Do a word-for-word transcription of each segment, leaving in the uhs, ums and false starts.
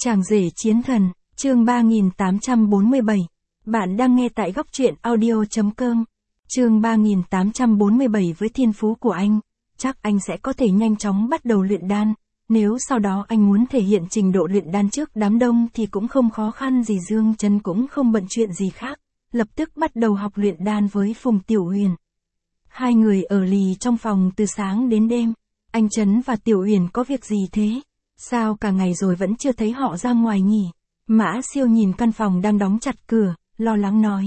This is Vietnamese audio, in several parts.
Chàng rể chiến thần, chương ba nghìn tám trăm bốn mươi bảy. Bạn đang nghe tại góc truyện audio chấm com. Chương ba nghìn tám trăm bốn mươi bảy. Với thiên phú của anh, chắc anh sẽ có thể nhanh chóng bắt đầu luyện đan. Nếu sau đó anh muốn thể hiện trình độ luyện đan trước đám đông thì cũng không khó khăn gì. Dương Chấn cũng không bận chuyện gì khác, lập tức bắt đầu học luyện đan với Phùng Tiểu Uyển. Hai người ở lì trong phòng từ sáng đến đêm. Anh Chấn và Tiểu Uyển có việc gì thế? Sao cả ngày rồi vẫn chưa thấy họ ra ngoài nhỉ? Mã Siêu nhìn căn phòng đang đóng chặt cửa, lo lắng nói.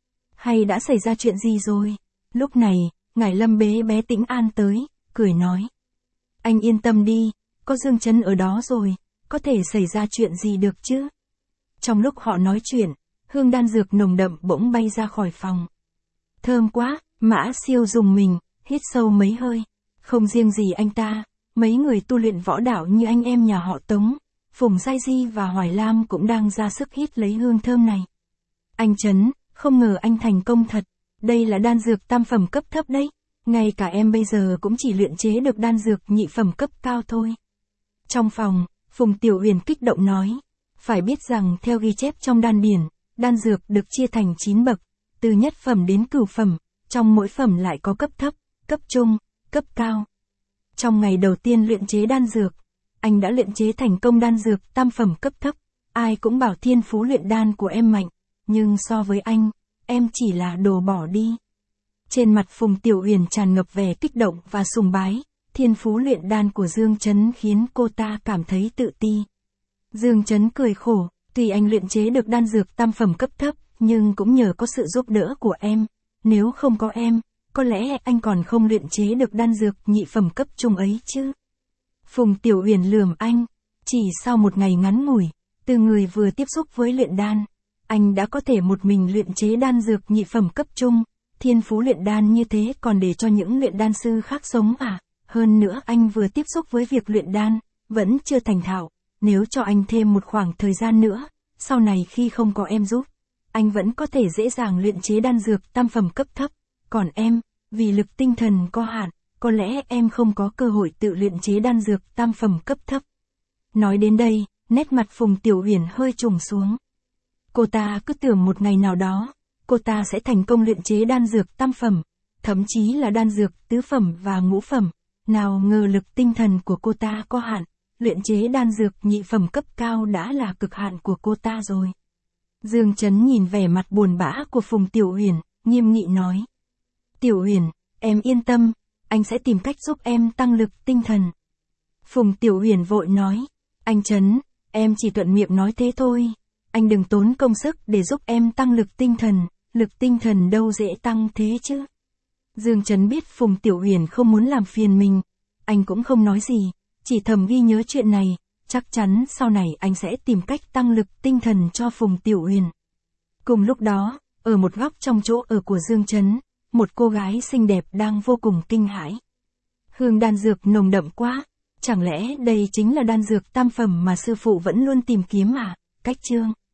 Hay đã xảy ra chuyện gì rồi? Lúc này, ngải Lâm bế bé Tĩnh An tới, cười nói. Anh yên tâm đi, có Dương Chấn ở đó rồi, có thể xảy ra chuyện gì được chứ? Trong lúc họ nói chuyện, hương đan dược nồng đậm bỗng bay ra khỏi phòng. Thơm quá, Mã Siêu rùng mình, hít sâu mấy hơi. Không riêng gì anh ta, mấy người tu luyện võ đạo như anh em nhà họ Tống, Phùng Giai Di và Hoài Lam cũng đang ra sức hít lấy hương thơm này. Anh Chấn, không ngờ anh thành công thật, đây là đan dược tam phẩm cấp thấp đấy, ngay cả em bây giờ cũng chỉ luyện chế được đan dược nhị phẩm cấp cao thôi. Trong phòng, Phùng Tiểu Uyển kích động nói, phải biết rằng theo ghi chép trong đan điển, đan dược được chia thành chín bậc, từ nhất phẩm đến cửu phẩm, trong mỗi phẩm lại có cấp thấp, cấp trung, cấp cao. Trong ngày đầu tiên luyện chế đan dược, anh đã luyện chế thành công đan dược tam phẩm cấp thấp. Ai cũng bảo thiên phú luyện đan của em mạnh, nhưng so với anh, em chỉ là đồ bỏ đi. Trên mặt Phùng Tiểu Uyển tràn ngập vẻ kích động và sùng bái, thiên phú luyện đan của Dương Chấn khiến cô ta cảm thấy tự ti. Dương Chấn cười khổ, tuy anh luyện chế được đan dược tam phẩm cấp thấp, nhưng cũng nhờ có sự giúp đỡ của em, nếu không có em, có lẽ anh còn không luyện chế được đan dược nhị phẩm cấp trung ấy chứ. Phùng Tiểu Uyển lườm anh, chỉ sau một ngày ngắn ngủi, từ người vừa tiếp xúc với luyện đan, anh đã có thể một mình luyện chế đan dược nhị phẩm cấp trung, thiên phú luyện đan như thế còn để cho những luyện đan sư khác sống à, hơn nữa anh vừa tiếp xúc với việc luyện đan, vẫn chưa thành thạo, nếu cho anh thêm một khoảng thời gian nữa, sau này khi không có em giúp, anh vẫn có thể dễ dàng luyện chế đan dược tam phẩm cấp thấp. Còn em, vì lực tinh thần có hạn, có lẽ em không có cơ hội tự luyện chế đan dược tam phẩm cấp thấp. Nói đến đây, nét mặt Phùng Tiểu Uyển hơi trùng xuống. Cô ta cứ tưởng một ngày nào đó, cô ta sẽ thành công luyện chế đan dược tam phẩm, thậm chí là đan dược tứ phẩm và ngũ phẩm. Nào ngờ lực tinh thần của cô ta có hạn, luyện chế đan dược nhị phẩm cấp cao đã là cực hạn của cô ta rồi. Dương Chấn nhìn vẻ mặt buồn bã của Phùng Tiểu Uyển, nghiêm nghị nói. Tiểu Uyển, em yên tâm, anh sẽ tìm cách giúp em tăng lực tinh thần. Phùng Tiểu Uyển vội nói, anh Chấn, em chỉ thuận miệng nói thế thôi, anh đừng tốn công sức để giúp em tăng lực tinh thần, lực tinh thần đâu dễ tăng thế chứ. Dương Chấn biết Phùng Tiểu Uyển không muốn làm phiền mình, anh cũng không nói gì, chỉ thầm ghi nhớ chuyện này, chắc chắn sau này anh sẽ tìm cách tăng lực tinh thần cho Phùng Tiểu Uyển. Cùng lúc đó, ở một góc trong chỗ ở của Dương Chấn, một cô gái xinh đẹp đang vô cùng kinh hãi. Hương đan dược nồng đậm quá, chẳng lẽ đây chính là đan dược tam phẩm mà sư phụ vẫn luôn tìm kiếm à? Cách chương